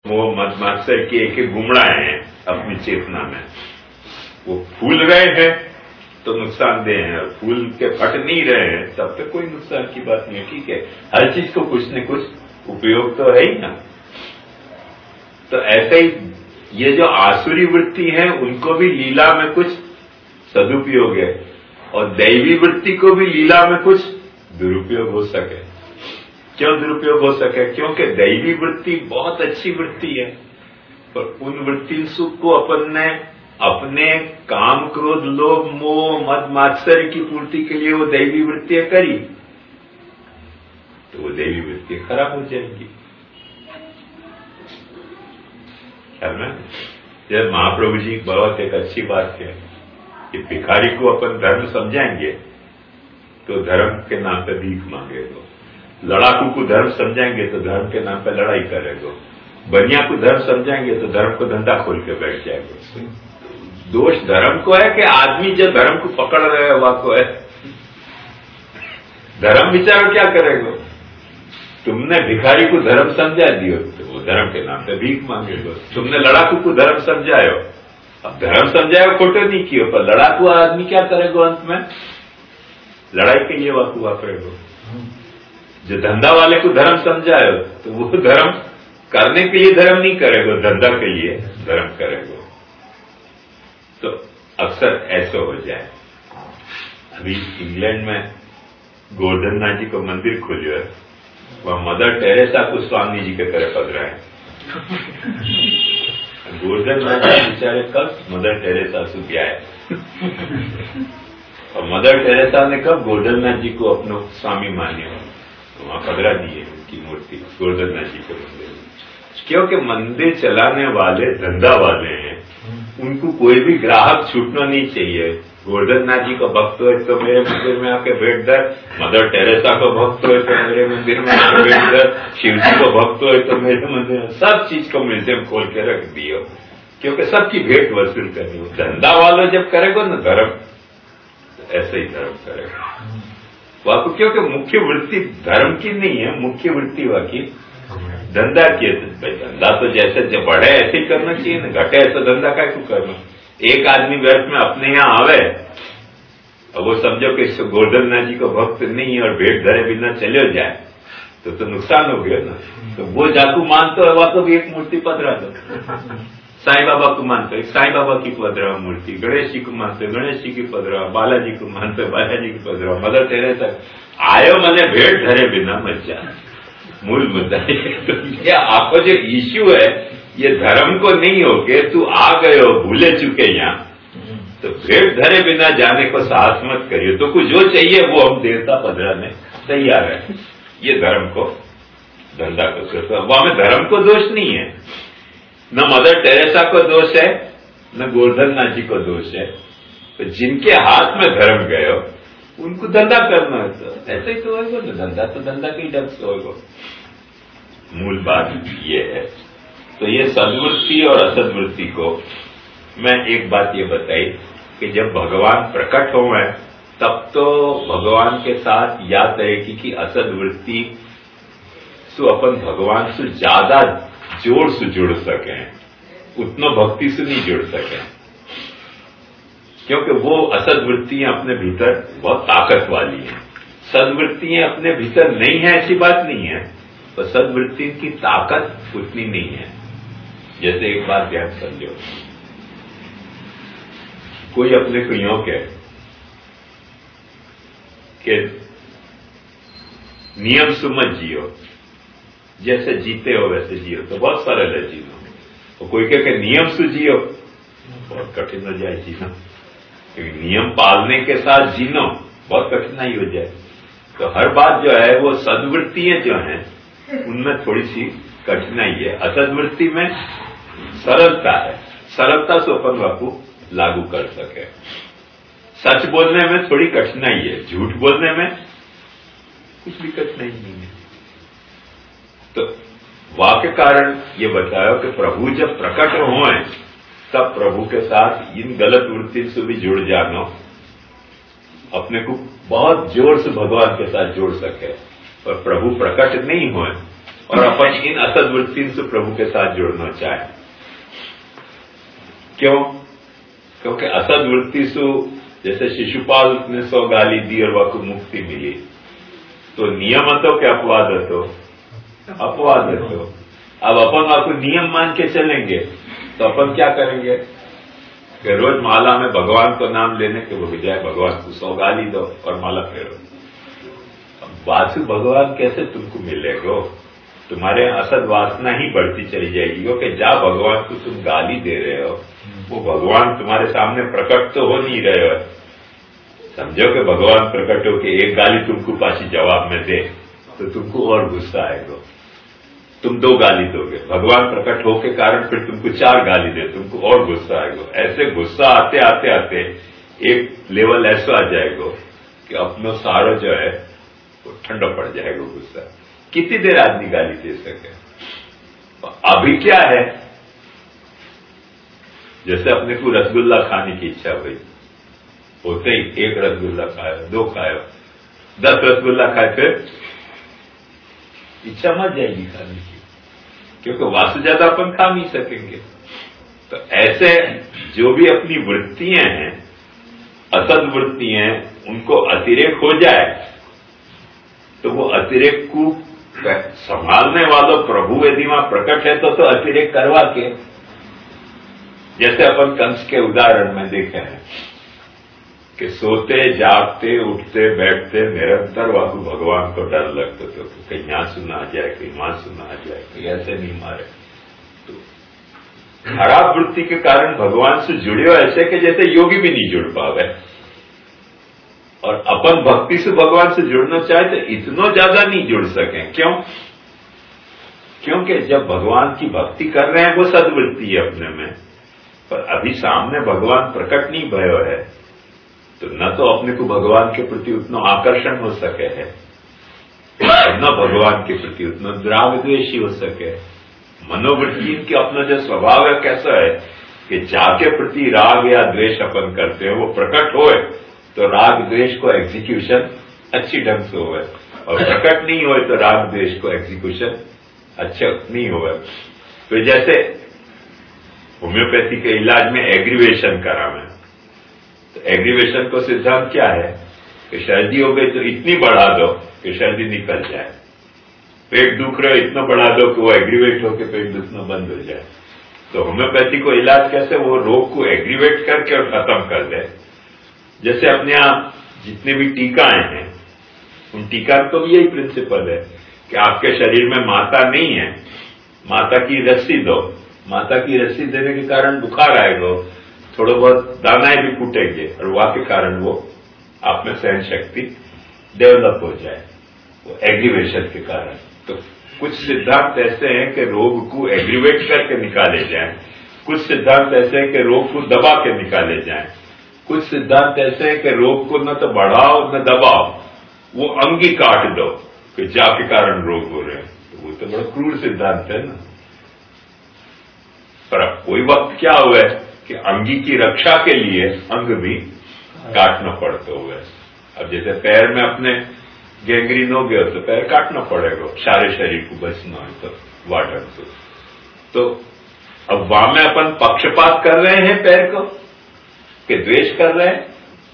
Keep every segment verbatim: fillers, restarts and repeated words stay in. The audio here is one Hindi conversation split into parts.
वो मद मात्सर्य की एक एक गुमड़ाएं हैं अपनी चेतना में, वो फूल रहे हैं तो नुकसानदेह है, फूल के फट नहीं रहे हैं तब तक कोई नुकसान की बात नहीं है। ठीक है, हर चीज को कुछ न कुछ उपयोग तो है ही ना। तो ऐसे ही ये जो आसुरी वृत्ति है उनको भी लीला में कुछ सदुपयोग है और दैवी वृत्ति को भी लीला में कुछ दुरुपयोग हो सके। क्यों दुरुपयोग हो सके? क्योंकि दैवी वृत्ति बहुत अच्छी वृत्ति है, पर उन वृत्ति सुख को अपन ने अपने काम क्रोध लोभ मोह मद मात्सर्य की पूर्ति के लिए वो दैवी वृत्तियां करी तो वो दैवी वृत्तियां खराब हो जाएंगी। ख्याल में जब महाप्रभु जी बहुत एक अच्छी बात है कि भिखारी को अपन धर्म समझाएंगे तो धर्म के नाम पे भीख मांगेगा, लड़ाकू को धर्म समझाएंगे तो धर्म के नाम पे लड़ाई करेगा, बनिया को धर्म समझाएंगे तो धर्म को धंधा खोल के बैठ जाएगा। दोष धर्म को है कि आदमी जो धर्म को पकड़ रहे है वह को है। धर्म विचार क्या करेगा? तुमने भिखारी को धर्म समझा दियो तो वो धर्म के नाम पे भीख मांगेगा। तुमने लड़ाकू को धर्म समझायो, अब धर्म समझायो खोटो नहीं कियो, पर लड़ाकू आदमी क्या करेगा? अंत में लड़ाई के लिए वाकू वापरेगा। जो धंधा वाले को धर्म समझायो तो वो धर्म करने के लिए धर्म नहीं करेगा, धंधा के लिए धर्म करेगा। तो अक्सर ऐसा हो जाए। अभी इंग्लैंड में गोवर्धन नाथ जी को मंदिर खोलियो है, वह मदर टेरेसा को स्वामी जी के तरह पधरा है। गोवर्धन नाथ जी बेचारे कब मदर टेरेसा से आए और मदर टेरेसा ने कब गोवर्धन नाथ जी को अपना स्वामी माने, तो वहां पधरा दिए उनकी मूर्ति गोवर्धन नाथ जी के मंदिर में। क्योंकि मंदिर चलाने वाले धंधा वाले हैं, उनको कोई भी ग्राहक छूटना नहीं चाहिए। गोवर्धन नाथ जी का भक्त हो तो मेरे मंदिर में आके भेंट दर, मदर टेरेसा का भक्त हो तो मेरे मंदिर में आके भेंट दर, शिव जी का भक्त हो तो मेरे मंदिर में, सब चीज को म्यूजियम खोल के रख दियो, क्योंकि सबकी भेंट वसूल करनी हो। धंधा वालों जब करेगा ना धर्म, ऐसे ही धर्म करेगा वह, क्योंकि मुख्य वृत्ति धर्म की नहीं है, मुख्य वृत्ति वह की धंधा की है। भाई धंधा तो जैसे जब बढ़े ऐसे ही करना चाहिए ना, घटे ऐसा धंधा का क्यों करना? एक आदमी व्यर्थ में अपने यहाँ आवे और वो समझो कि गोवर्धन नाथ जी को भक्त नहीं है और भेंट धरे बिना चले जाए तो तो नुकसान हो गया ना। तो वो जाकू मानते हो वह तो भी एक मूर्ति पधरा दो। साईं बाबा को मानते हो साईं बाबा की पधरा मूर्ति, गणेश जी को मानते हो गणेश जी की पधरा, बालाजी को मानते हो बालाजी की पधरा, मदर टेरेसा आयो मैंने भेंट धरे बिना मत जा। मूल मुद्दा तो ये आपका जो इश्यू है ये धर्म को नहीं हो के तू आ गए हो भूले चुके यहाँ, तो भेंट धरे बिना जाने को साहस मत करियो। तो कुछ जो चाहिए वो हम देवता पधराने तैयार है। ये धर्म को धंधा को करता, वहां में धर्म को दोष नहीं है, न मदर टेरेसा को दोष है न गोवर्धन नाथ जी को दोष है। तो जिनके हाथ में धर्म गए हो उनको धंधा करना है, तो ऐसे ही तो होगा ना, धंधा तो धंधा के ही ढंग से होगा। मूल बात ये है। तो ये सद्वृत्ति और असद्वृत्ति को मैं एक बात ये बताई कि जब भगवान प्रकट हो है तब तो भगवान के साथ या तरीके की असद्वृत्ति सो अपन भगवान से ज्यादा जोड़ से जुड़ सके, उतना भक्ति से नहीं जुड़ सके, क्योंकि वो असद्वृत्तियां अपने भीतर बहुत ताकत वाली हैं। सद्वृत्तियां अपने भीतर नहीं है ऐसी बात नहीं है, पर सद्वृत्ति की ताकत उतनी नहीं है। जैसे एक बात ध्यान समझो, कोई अपने को यूं कहे कि नियम से मत जियो, जैसे जीते हो वैसे जियो, तो बहुत सरल है जीना। और कोई कहे कि नियम से जियो, बहुत कठिन हो जाए जीना, क्योंकि नियम पालने के साथ जीना बहुत कठिनाई हो जाए। तो हर बात जो है वो सद्वृत्तियां जो हैं उनमें थोड़ी सी कठिनाई है, असद्वृत्ति में सरलता है, सरलता से अपन वाकू लागू कर सके। सच बोलने में थोड़ी कठिनाई है, झूठ बोलने में कुछ भी कठिनाई नहीं है। तो वाक्य कारण ये बताया कि प्रभु जब प्रकट हुए तब प्रभु के साथ इन गलत वृत्ति से भी जुड़ जाना, अपने को बहुत जोर से भगवान के साथ जोड़ सके। पर प्रभु प्रकट नहीं हुए और अपन इन असद वृत्ति से प्रभु के साथ जुड़ना चाहे। क्यों? क्योंकि असद वृत्ति से जैसे शिशुपाल ने सौ गाली दी और वह को मुक्ति मिली, तो नियम तो क्या अपवाद तो अपवाद तो अब अपन वहां को नियम मान के चलेंगे तो अपन क्या करेंगे कि रोज माला में भगवान को नाम लेने के बजाय भगवान को सौ गाली दो और माला फेरो। वासु भगवान कैसे तुमको मिलेगो? तुम्हारे असद वासना ही बढ़ती चली जाएगी, क्योंकि जा भगवान को तुम गाली दे रहे हो वो भगवान तुम्हारे सामने प्रकट तो हो नहीं रहे हो। समझो कि भगवान प्रकट हो कि एक गाली तुमको पासी जवाब में दे तो तुमको और गुस्सा आएगा, तुम दो गाली दोगे। भगवान प्रकट हो के कारण फिर तुमको चार गाली दे, तुमको और गुस्सा आएगा। ऐसे गुस्सा आते आते आते एक लेवल ऐसा आ जाएगा कि अपनो सारो जो है वो ठंडा पड़ जाएगा गुस्सा। कितनी देर आदमी गाली दे सके? अभी क्या है, जैसे अपने को रसगुल्ला खाने की इच्छा हुई, होते ही एक रसगुल्ला खाए, दो खाए, दस रसगुल्ला खाए, फिर इच्छा मर जाएगी खाने की, क्योंकि वासु ज्यादा अपन खा नहीं सकेंगे। तो ऐसे जो भी अपनी वृत्तियां हैं, असद वृत्तियां, उनको अतिरेक हो जाए तो वो अतिरेक को संभालने वालों प्रभु यदि वहां प्रकट है तो, तो अतिरेक करवा के, जैसे अपन कंस के उदाहरण में देखे हैं कि सोते जागते उठते बैठते निरंतर वाकु भगवान को डर लगता था तो कहीं यहां सुना आ जाए, कहीं वहां सुना आ जाए, कहीं ऐसे नहीं मारे। तो खराब वृत्ति के कारण भगवान से जुड़े हो ऐसे कि जैसे योगी भी नहीं जुड़ पावे, और अपन भक्ति से भगवान से जुड़ना चाहे तो इतना ज्यादा नहीं जुड़ सके। क्यों? क्योंकि जब भगवान की भक्ति कर रहे हैं वो सद्वृत्ति है अपने में, पर अभी सामने भगवान प्रकट नहीं भयो है तो न तो अपने को भगवान के प्रति उतना आकर्षण हो सके है, न भगवान के प्रति उतना राग द्वेषी हो सके। मनोवृत्ति की अपना जो स्वभाव है कैसा है कि जाके प्रति राग या द्वेष अपन करते हैं, वो प्रकट होए तो राग द्वेष को एग्जीक्यूशन अच्छी ढंग से होए, और प्रकट नहीं होए तो राग द्वेष को एग्जीक्यूशन अच्छा नहीं होए। तो जैसे होम्योपैथी के इलाज में एग्रीवेशन करा में, तो एग्रीवेशन को सिद्धांत क्या है कि सर्दी हो गई तो इतनी बढ़ा दो कि सर्दी निकल जाए, पेट दुख रहे इतना बढ़ा दो कि वो एग्रीवेट होकर पेट दुखना बंद हो जाए। तो होम्योपैथी को इलाज कैसे, वो रोग को एग्रीवेट करके और खत्म कर दे। जैसे अपने यहाँ जितने भी टीकाएं हैं, उन टीका तो भी यही प्रिंसिपल है कि आपके शरीर में माता नहीं है, माता की रस्सी दो, माता की रस्सी देने के कारण बुखार आएगा, थोड़ा बहुत दानाएं भी फूटेंगे और वहां के कारण वो आप में सहन शक्ति डेवलप हो जाए, वो एग्रीवेशन के कारण। तो कुछ सिद्धांत ऐसे हैं कि रोग को एग्रीवेट करके निकाले जाए, कुछ सिद्धांत ऐसे हैं कि रोग को दबा के निकाले जाए, कुछ सिद्धांत ऐसे हैं कि रोग को न तो बढ़ाओ न दबाओ, वो अंगी काट दो कि जा के कारण रोग हो रहे हैं। तो वो तो बड़ा क्रूर सिद्धांत है ना। पर अब कोई वक्त क्या हुआ है कि अंगी की रक्षा के लिए अंग भी काटना पड़ता हुआ है। अब जैसे पैर में अपने गैंग्रीन हो गया तो पैर काटना पड़ेगा, सारे शरीर को बचना है तो वाटर से। तो अब वहां में अपन पक्षपात कर रहे हैं पैर को कि द्वेष कर रहे हैं।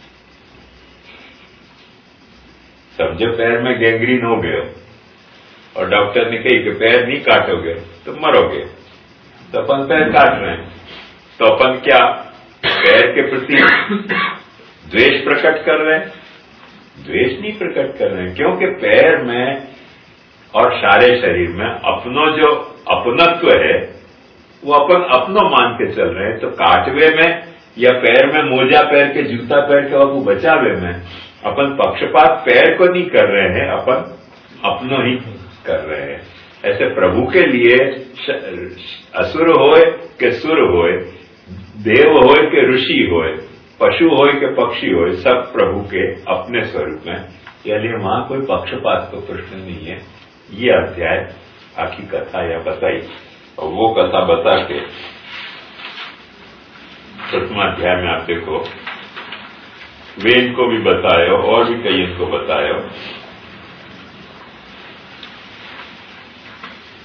समझो पैर में गैंग्रीन हो गया और डॉक्टर ने कही कि पैर नहीं काटोगे तो मरोगे, तो अपन पैर काट रहे हैं। तो अपन क्या पैर के प्रति द्वेष प्रकट कर रहे हैं? द्वेष नहीं प्रकट कर रहे हैं, क्योंकि पैर में और सारे शरीर में अपनो जो अपनत्व है वो अपन अपनो मान के चल रहे हैं। तो काटवे में या पैर में मोजा पैर के जूता पैर के वो बचावे में अपन पक्षपात पैर को नहीं कर रहे हैं, अपन अपनो ही कर रहे हैं। ऐसे प्रभु के लिए असुर होए के सुर होए, देव होए के ऋषि होए, पशु होए के पक्षी होए, सब प्रभु के अपने स्वरूप में, यानी वहां कोई पक्षपात का प्रश्न नहीं है। ये अध्याय आखिर कथा या बताई, और वो कथा बता के प्रथम अध्याय में आप देखो वे इनको भी बतायो और भी कई इनको बतायो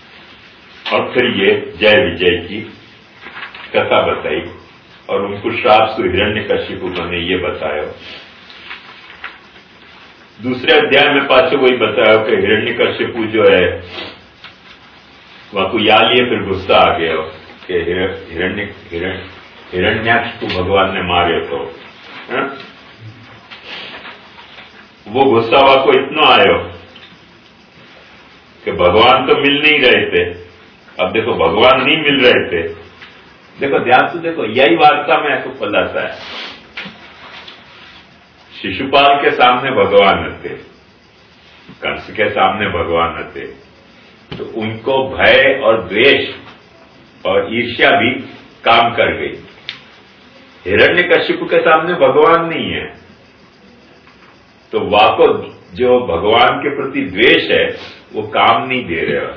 फिर ये जय विजय की कथा बताई और उनको श्राप से हिरण्यकशिपु बने ये बताया। दूसरे अध्याय में पाछे वही बताया कि हिरण्यकशिपु जो है वह को या लिए फिर गुस्सा आ गया कि हिरण्य हिरण्याक्ष को भगवान ने मारे तो है? वो गुस्सा वा को इतना आयो कि भगवान तो मिल नहीं रहे थे। अब देखो भगवान नहीं मिल रहे थे, देखो ध्यान से देखो, यही वार्ता में आपको खुलासा है। शिशुपाल के सामने भगवान थे, कंस के सामने भगवान थे, तो उनको भय और द्वेष और ईर्ष्या भी काम कर गई। हिरण्यकशिपु के सामने भगवान नहीं है, तो वाको जो भगवान के प्रति द्वेष है वो काम नहीं दे रहे।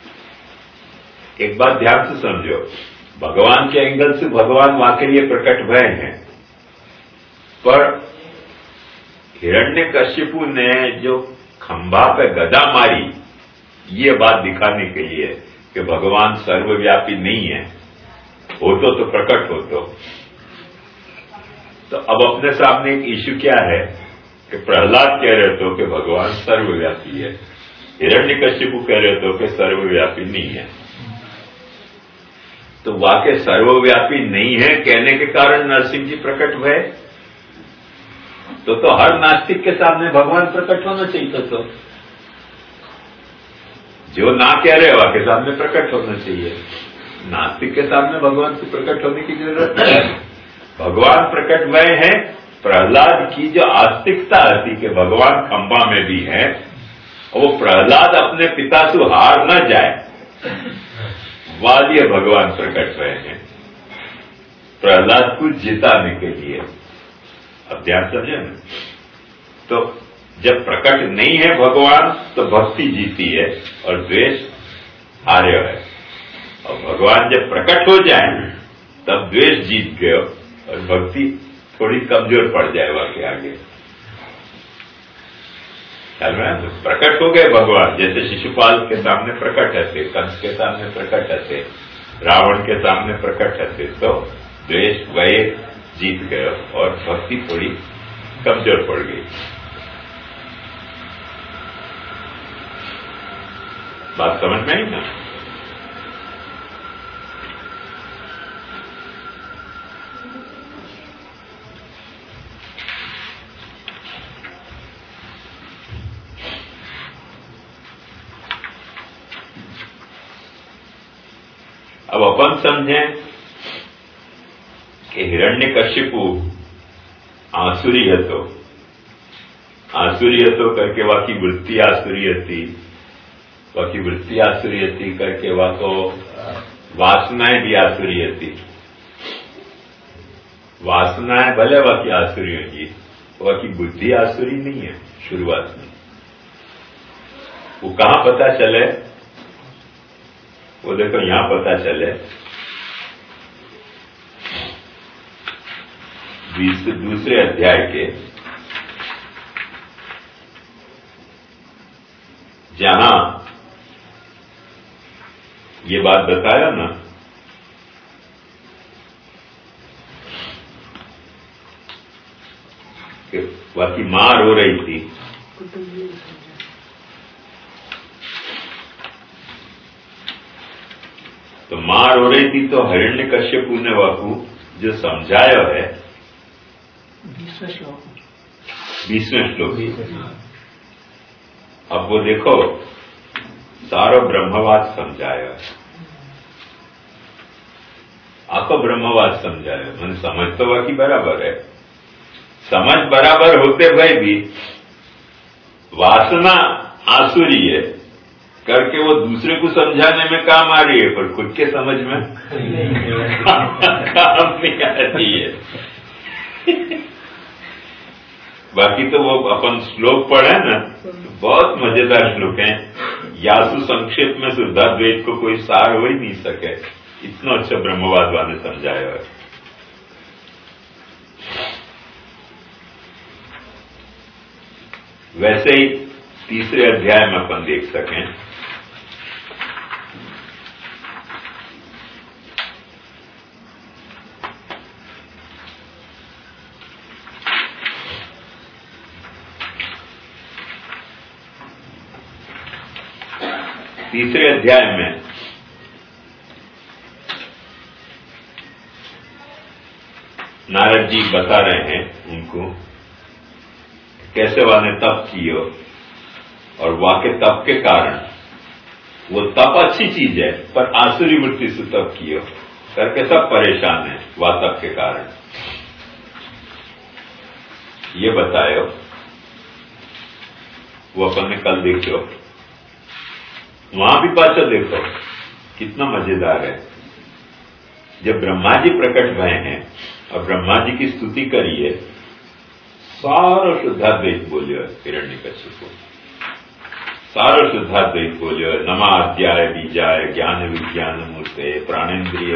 एक बात ध्यान से समझो, भगवान के एंगल से भगवान वाकई लिए प्रकट भय हैं, पर हिरण्यकशिपु ने जो खंभा पे गदा मारी ये बात दिखाने के लिए कि भगवान सर्वव्यापी नहीं है, होतो तो प्रकट होतो। तो अब अपने सामने एक इश्यू क्या है कि प्रहलाद कह रहे तो कि भगवान सर्वव्यापी है, हिरण्यकशिपु कह रहे तो कि सर्वव्यापी नहीं है। तो वाकई सर्वव्यापी नहीं है कहने के कारण नरसिंह जी प्रकट हुए, तो तो हर नास्तिक के सामने भगवान प्रकट होना चाहिए। तो जो ना कह रहे वह के सामने प्रकट होना चाहिए, नास्तिक के सामने भगवान को प्रकट होने की जरूरत है। भगवान प्रकट हुए हैं, प्रहलाद की जो आस्तिकता थी कि भगवान खंभा में भी है, वो प्रहलाद अपने पिता से हार न जाए वालिए भगवान प्रकट हुए हैं प्रहलाद को जिताने के लिए। अब ध्यान समझे ना, तो जब प्रकट नहीं है भगवान तो भक्ति जीती है और द्वेष हारे है, और भगवान जब प्रकट हो जाए तब द्वेष जीत गए और भक्ति थोड़ी कमजोर पड़ जाए वाकई आगे। ख्याल में प्रकट हो गए भगवान, जैसे शिशुपाल के सामने प्रकट है, कंस के सामने प्रकट है, रावण के सामने प्रकट है, तो द्वेष भय जीत गए और भक्ति थोड़ी कमजोर पड़ गई। बात समझ में आई ना? अब अपन समझें कि हिरण्यकशिपु आसुरी हतो, आसुरी हतो करके वाकी वृत्ति आसुरी थी, वाकी वृत्ति आसुरी थी करके वाको वासनाएं भी आसुरी थी। वासनाएं भले वाकी आसुरी होगी, वाकी बुद्धि आसुरी नहीं है शुरुआत में। वो कहां पता चले, वो देखो यहां पता चले दूसरे अध्याय के, जहां ये बात बताया ना कि बाकी मां रो रही थी, तो मां रो रही थी तो हिरण्यकश्यपु ने वाकू जो समझाया है बीसवें श्लोक, बीसवें श्लोक। अब वो देखो सारो ब्रह्मवाद समझाया, आपको ब्रह्मवाद समझाया, मैंने समझ तो वाकई बराबर है, समझ बराबर होते हुए भी वासना आसुरी है करके वो दूसरे को समझाने में काम आ रही है, पर खुद के समझ में काम नहीं आती है। बाकी तो वो अपन श्लोक पढ़े ना, बहुत मजेदार श्लोक हैं। यासु संक्षेप में शुद्धाद्वैत को कोई सार हो ही नहीं सके, इतना अच्छा ब्रह्मवाद वाले समझाया है। वैसे ही तीसरे अध्याय में अपन देख सकें तीसरे अध्याय में नारद जी बता रहे हैं उनको कैसे वह ने तप किया और वह के तप के कारण वो तप अच्छी चीज है पर आसुरी वृत्ति से तप किया करके सब परेशान है वह तप के कारण। ये बतायो वो अपन ने कल देखो वहां भी पाछा देखो कितना मजेदार है। जब ब्रह्मा जी प्रकट भय हैं और ब्रह्मा जी की स्तुति करिए सारो शुद्धाद्वैत बोलियो हिरण्यकश्यप को सारो शुद्धाद्वैत बोलियो नमा अध्याय बीजाय ज्ञान विज्ञान मूर्ते प्राणेन्द्रिय